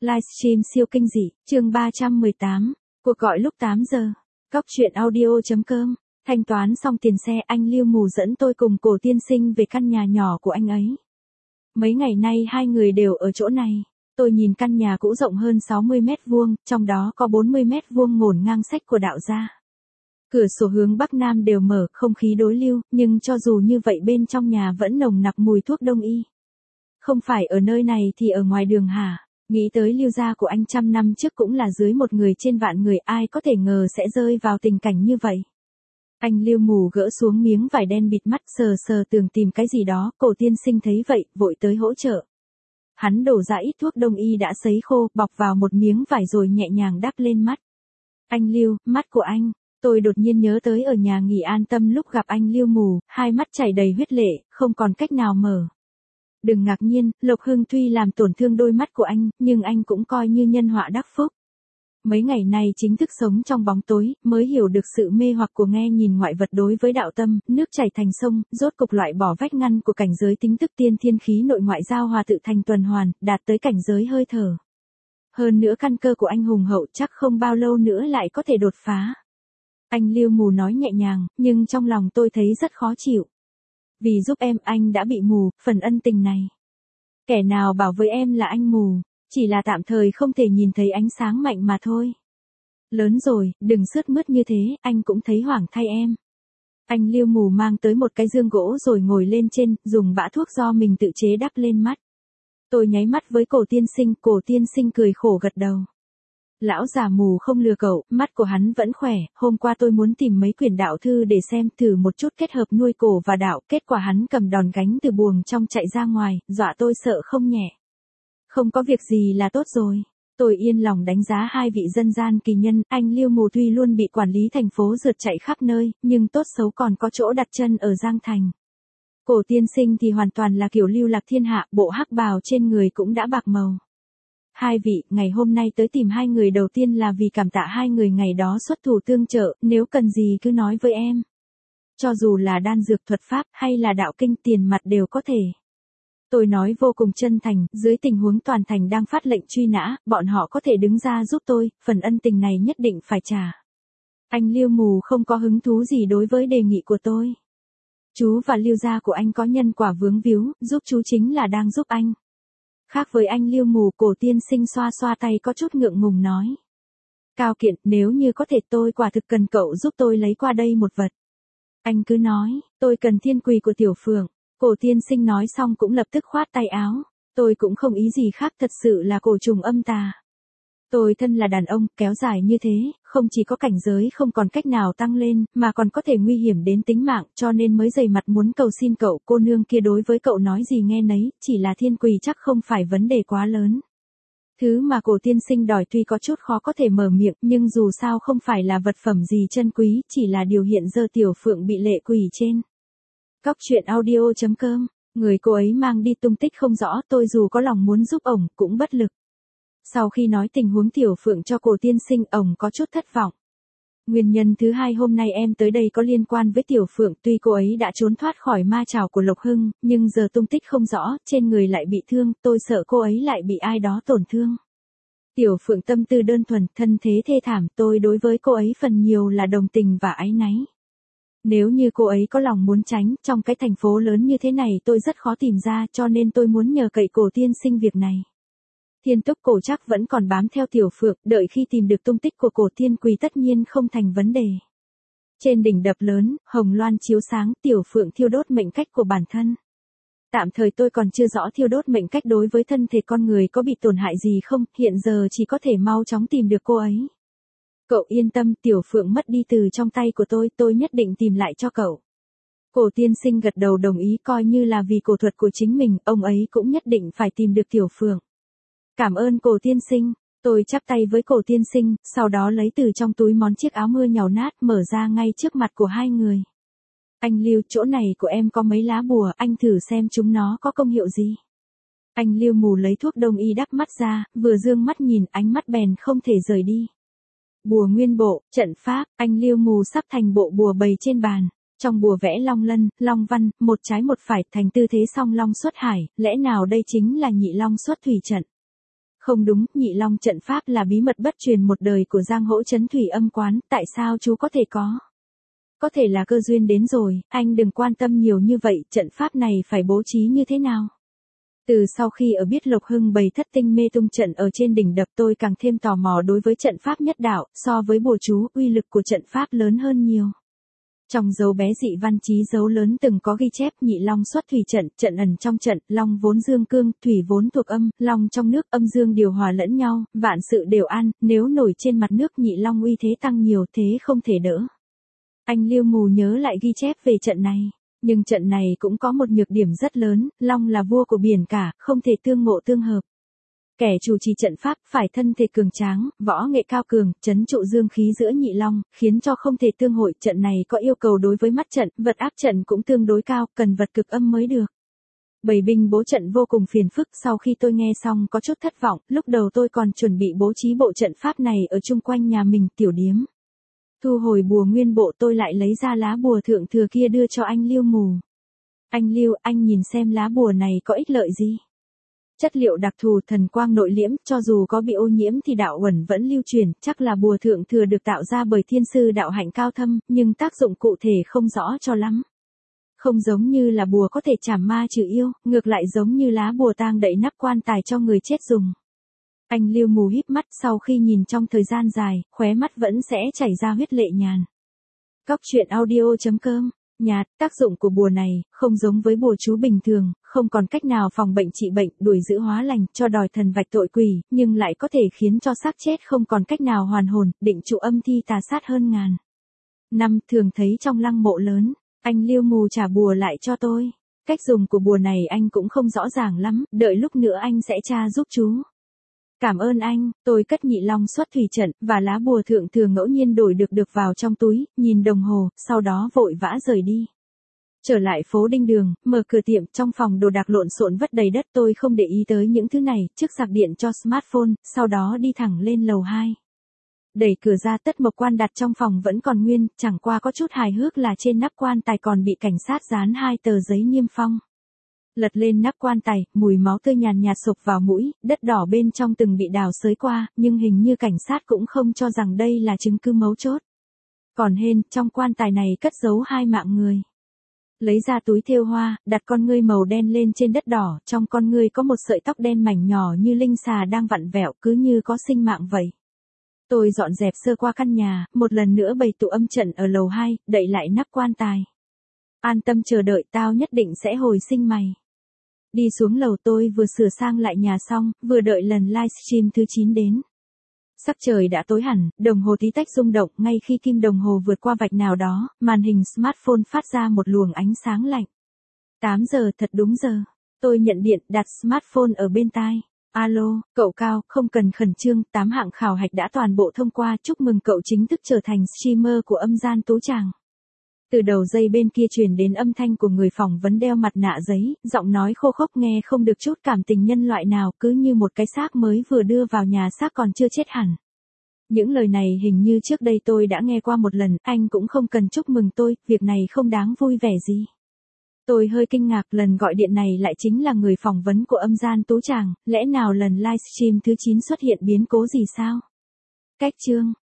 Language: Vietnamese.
Livestream siêu kinh dị, chương 318, cuộc gọi lúc 8 giờ. Cóc truyện audio.com. Thanh toán xong tiền xe, anh Lưu Mù dẫn tôi cùng Cổ Tiên Sinh về căn nhà nhỏ của anh ấy. Mấy ngày nay hai người đều ở chỗ này. Tôi nhìn căn nhà cũ rộng hơn 60 mét vuông, trong đó có 40 mét vuông ngổn ngang sách của đạo gia. Cửa sổ hướng Bắc Nam đều mở, không khí đối lưu, nhưng cho dù như vậy bên trong nhà vẫn nồng nặc mùi thuốc đông y. Không phải ở nơi này thì ở ngoài đường hả? Nghĩ tới Lưu gia của anh trăm năm trước cũng là dưới một người trên vạn người, ai có thể ngờ sẽ rơi vào tình cảnh như vậy. Anh Lưu Mù gỡ xuống miếng vải đen bịt mắt, sờ sờ tường tìm cái gì đó. Cổ Tiên Sinh thấy vậy, vội tới hỗ trợ. Hắn đổ ra ít thuốc đông y đã sấy khô, bọc vào một miếng vải rồi nhẹ nhàng đắp lên mắt. Anh Lưu, mắt của anh. Tôi đột nhiên nhớ tới ở nhà nghỉ An Tâm lúc gặp anh Lưu Mù, hai mắt chảy đầy huyết lệ, không còn cách nào mở. Đừng ngạc nhiên, Lộc Hưng tuy làm tổn thương đôi mắt của anh, nhưng anh cũng coi như nhân họa đắc phúc. Mấy ngày nay chính thức sống trong bóng tối, mới hiểu được sự mê hoặc của nghe nhìn ngoại vật đối với đạo tâm, nước chảy thành sông, rốt cục loại bỏ vách ngăn của cảnh giới tính tức tiên thiên khí nội ngoại giao hòa tự thành tuần hoàn, đạt tới cảnh giới hơi thở. Hơn nữa căn cơ của anh hùng hậu, chắc không bao lâu nữa lại có thể đột phá. Anh Lưu Mù nói nhẹ nhàng, nhưng trong lòng tôi thấy rất khó chịu. Vì giúp em anh đã bị mù, phần ân tình này. Kẻ nào bảo với em là anh mù, chỉ là tạm thời không thể nhìn thấy ánh sáng mạnh mà thôi. Lớn rồi, đừng sướt mướt như thế, anh cũng thấy hoảng thay em. Anh Lưu Mù mang tới một cái giường gỗ rồi ngồi lên trên, dùng bã thuốc do mình tự chế đắp lên mắt. Tôi nháy mắt với Cổ Tiên Sinh cười khổ gật đầu. Lão già mù không lừa cậu, mắt của hắn vẫn khỏe, hôm qua tôi muốn tìm mấy quyển đạo thư để xem thử một chút kết hợp nuôi cổ và đạo, kết quả hắn cầm đòn gánh từ buồng trong chạy ra ngoài, dọa tôi sợ không nhẹ. Không có việc gì là tốt rồi. Tôi yên lòng đánh giá hai vị dân gian kỳ nhân, anh Lưu Mù tuy luôn bị quản lý thành phố rượt chạy khắp nơi, nhưng tốt xấu còn có chỗ đặt chân ở Giang Thành. Cổ Tiên Sinh thì hoàn toàn là kiểu lưu lạc thiên hạ, bộ hắc bào trên người cũng đã bạc màu. Hai vị, ngày hôm nay tới tìm hai người đầu tiên là vì cảm tạ hai người ngày đó xuất thủ tương trợ, nếu cần gì cứ nói với em. Cho dù là đan dược thuật pháp hay là đạo kinh tiền mặt đều có thể. Tôi nói vô cùng chân thành, dưới tình huống toàn thành đang phát lệnh truy nã, bọn họ có thể đứng ra giúp tôi, phần ân tình này nhất định phải trả. Anh Lưu Mù không có hứng thú gì đối với đề nghị của tôi. Chú và Lưu gia của anh có nhân quả vướng víu, giúp chú chính là đang giúp anh. Khác với anh Lưu Mù, Cổ Tiên Sinh xoa xoa tay có chút ngượng ngùng nói. Cao Kiện, nếu như có thể tôi quả thực cần cậu giúp tôi lấy qua đây một vật. Anh cứ nói, tôi cần thiên quỳ của Tiểu Phượng. Cổ Tiên Sinh nói xong cũng lập tức khoát tay áo. Tôi cũng không ý gì khác, thật sự là cổ trùng âm tà. Tôi thân là đàn ông, kéo dài như thế, không chỉ có cảnh giới không còn cách nào tăng lên, mà còn có thể nguy hiểm đến tính mạng, cho nên mới dày mặt muốn cầu xin cậu. Cô nương kia đối với cậu nói gì nghe nấy, chỉ là thiên quỳ chắc không phải vấn đề quá lớn. Thứ mà Cổ Tiên Sinh đòi tuy có chút khó có thể mở miệng, nhưng dù sao không phải là vật phẩm gì chân quý, chỉ là điều hiện giờ Tiểu Phượng bị lệ quỷ trên. Cóc truyện audio.com. Người cô ấy mang đi tung tích không rõ, tôi dù có lòng muốn giúp ổng, cũng bất lực. Sau khi nói tình huống Tiểu Phượng cho Cổ Tiên Sinh, ổng có chút thất vọng. Nguyên nhân thứ hai hôm nay em tới đây có liên quan với Tiểu Phượng, tuy cô ấy đã trốn thoát khỏi ma trảo của Lộc Hưng, nhưng giờ tung tích không rõ, trên người lại bị thương, tôi sợ cô ấy lại bị ai đó tổn thương. Tiểu Phượng tâm tư đơn thuần, thân thế thê thảm, tôi đối với cô ấy phần nhiều là đồng tình và áy náy. Nếu như cô ấy có lòng muốn tránh, trong cái thành phố lớn như thế này tôi rất khó tìm ra, cho nên tôi muốn nhờ cậy Cổ Tiên Sinh việc này. Thiên Túc Cổ chắc vẫn còn bám theo Tiểu Phượng, đợi khi tìm được tung tích của Cổ Thiên Quỳ tất nhiên không thành vấn đề. Trên đỉnh đập lớn, hồng loan chiếu sáng, Tiểu Phượng thiêu đốt mệnh cách của bản thân. Tạm thời tôi còn chưa rõ thiêu đốt mệnh cách đối với thân thể con người có bị tổn hại gì không, hiện giờ chỉ có thể mau chóng tìm được cô ấy. Cậu yên tâm, Tiểu Phượng mất đi từ trong tay của tôi nhất định tìm lại cho cậu. Cổ Tiên Sinh gật đầu đồng ý, coi như là vì cổ thuật của chính mình, ông ấy cũng nhất định phải tìm được Tiểu Phượng. Cảm ơn Cổ Tiên Sinh, tôi chắp tay với Cổ Tiên Sinh, sau đó lấy từ trong túi món chiếc áo mưa nhàu nát mở ra ngay trước mặt của hai người. Anh Lưu, chỗ này của em có mấy lá bùa, anh thử xem chúng nó có công hiệu gì. Anh Lưu Mù lấy thuốc đông y đắp mắt ra, vừa dương mắt nhìn, ánh mắt bèn không thể rời đi. Bùa nguyên bộ, trận pháp, anh Lưu Mù sắp thành bộ bùa bày trên bàn. Trong bùa vẽ long lân, long văn, một trái một phải thành tư thế song long xuất hải, lẽ nào đây chính là nhị long xuất thủy trận. Không đúng, Nhị Long trận pháp là bí mật bất truyền một đời của Giang Hỗ Trấn Thủy Âm Quán, tại sao chú có thể có? Có thể là cơ duyên đến rồi, anh đừng quan tâm nhiều như vậy, trận pháp này phải bố trí như thế nào? Từ sau khi ở biết Lộc Hưng bày thất tinh mê tung trận ở trên đỉnh đập, tôi càng thêm tò mò đối với trận pháp nhất đạo, so với bùa chú, uy lực của trận pháp lớn hơn nhiều. Trong dấu bé dị văn chí dấu lớn từng có ghi chép Nhị Long xuất thủy trận, trận ẩn trong trận, long vốn dương cương, thủy vốn thuộc âm, long trong nước, âm dương điều hòa lẫn nhau, vạn sự đều an, nếu nổi trên mặt nước Nhị Long uy thế tăng nhiều, thế không thể đỡ. Anh Liêu Mù nhớ lại ghi chép về trận này, nhưng trận này cũng có một nhược điểm rất lớn, long là vua của biển cả, không thể tương ngộ tương hợp. Kẻ chủ trì trận pháp phải thân thể cường tráng, võ nghệ cao cường, trấn trụ dương khí giữa Nhị Long, khiến cho không thể tương hội. Trận này có yêu cầu đối với mắt trận, vật áp trận cũng tương đối cao, cần vật cực âm mới được. Bày binh bố trận vô cùng phiền phức, sau khi tôi nghe xong có chút thất vọng, lúc đầu tôi còn chuẩn bị bố trí bộ trận pháp này ở chung quanh nhà mình, tiểu điếm. Thu hồi bùa nguyên bộ, tôi lại lấy ra lá bùa thượng thừa kia đưa cho anh Liêu Mù. Anh Liêu, anh nhìn xem lá bùa này có ích lợi gì? Chất liệu đặc thù, thần quang nội liễm, cho dù có bị ô nhiễm thì đạo uẩn vẫn lưu truyền, chắc là bùa thượng thừa được tạo ra bởi thiên sư đạo hạnh cao thâm, nhưng tác dụng cụ thể không rõ cho lắm. Không giống như là bùa có thể trảm ma trừ yêu, ngược lại giống như lá bùa tang đậy nắp quan tài cho người chết dùng. Anh Liêu Mù híp mắt, sau khi nhìn trong thời gian dài, khóe mắt vẫn sẽ chảy ra huyết lệ nhàn. Cóc truyện audio.com. Nhạt, tác dụng của bùa này, không giống với bùa chú bình thường, không còn cách nào phòng bệnh trị bệnh, đuổi giữ hóa lành, cho đòi thần vạch tội quỷ, nhưng lại có thể khiến cho xác chết không còn cách nào hoàn hồn, định trụ âm thi tà sát hơn ngàn năm, thường thấy trong lăng mộ lớn. Anh Liêu Mù trả bùa lại cho tôi. Cách dùng của bùa này anh cũng không rõ ràng lắm, đợi lúc nữa anh sẽ tra giúp chú. Cảm ơn anh, tôi cất Nhị Long xuất thủy trận, và lá bùa thượng thừa ngẫu nhiên đổi được vào trong túi, nhìn đồng hồ, sau đó vội vã rời đi. Trở lại phố Đinh Đường, mở cửa tiệm, trong phòng đồ đạc lộn xộn vất đầy đất, tôi không để ý tới những thứ này, trước sạc điện cho smartphone, sau đó đi thẳng lên lầu 2. Đẩy cửa ra, Tất Mộc Quan đặt trong phòng vẫn còn nguyên, chẳng qua có chút hài hước là trên nắp quan tài còn bị cảnh sát dán 2 tờ giấy niêm phong. Lật lên nắp quan tài, mùi máu tươi nhàn nhạt sộc vào mũi, đất đỏ bên trong từng bị đào xới qua, nhưng hình như cảnh sát cũng không cho rằng đây là chứng cứ mấu chốt. Còn hên, trong quan tài này cất giấu 2 mạng người. Lấy ra túi thêu hoa, đặt con ngươi màu đen lên trên đất đỏ, trong con ngươi có một sợi tóc đen mảnh nhỏ như linh xà đang vặn vẹo, cứ như có sinh mạng vậy. Tôi dọn dẹp sơ qua căn nhà, một lần nữa bày tụ âm trận ở lầu 2, đậy lại nắp quan tài. An tâm chờ đợi, tao nhất định sẽ hồi sinh mày. Đi xuống lầu, tôi vừa sửa sang lại nhà xong, vừa đợi lần livestream thứ 9 đến. Sắc trời đã tối hẳn, đồng hồ tí tách rung động, ngay khi kim đồng hồ vượt qua vạch nào đó, màn hình smartphone phát ra một luồng ánh sáng lạnh. 8 giờ, thật đúng giờ. Tôi nhận điện, đặt smartphone ở bên tai. Alo, cậu Cao, không cần khẩn trương, 8 hạng khảo hạch đã toàn bộ thông qua, chúc mừng cậu chính thức trở thành streamer của âm gian Tú Tràng. Từ đầu dây bên kia truyền đến âm thanh của người phỏng vấn đeo mặt nạ giấy, giọng nói khô khốc nghe không được chút cảm tình nhân loại nào, cứ như một cái xác mới vừa đưa vào nhà xác còn chưa chết hẳn. Những lời này hình như trước đây tôi đã nghe qua một lần, anh cũng không cần chúc mừng tôi, việc này không đáng vui vẻ gì. Tôi hơi kinh ngạc, lần gọi điện này lại chính là người phỏng vấn của âm gian Tú Tràng, lẽ nào lần livestream thứ 9 xuất hiện biến cố gì sao? Cách chương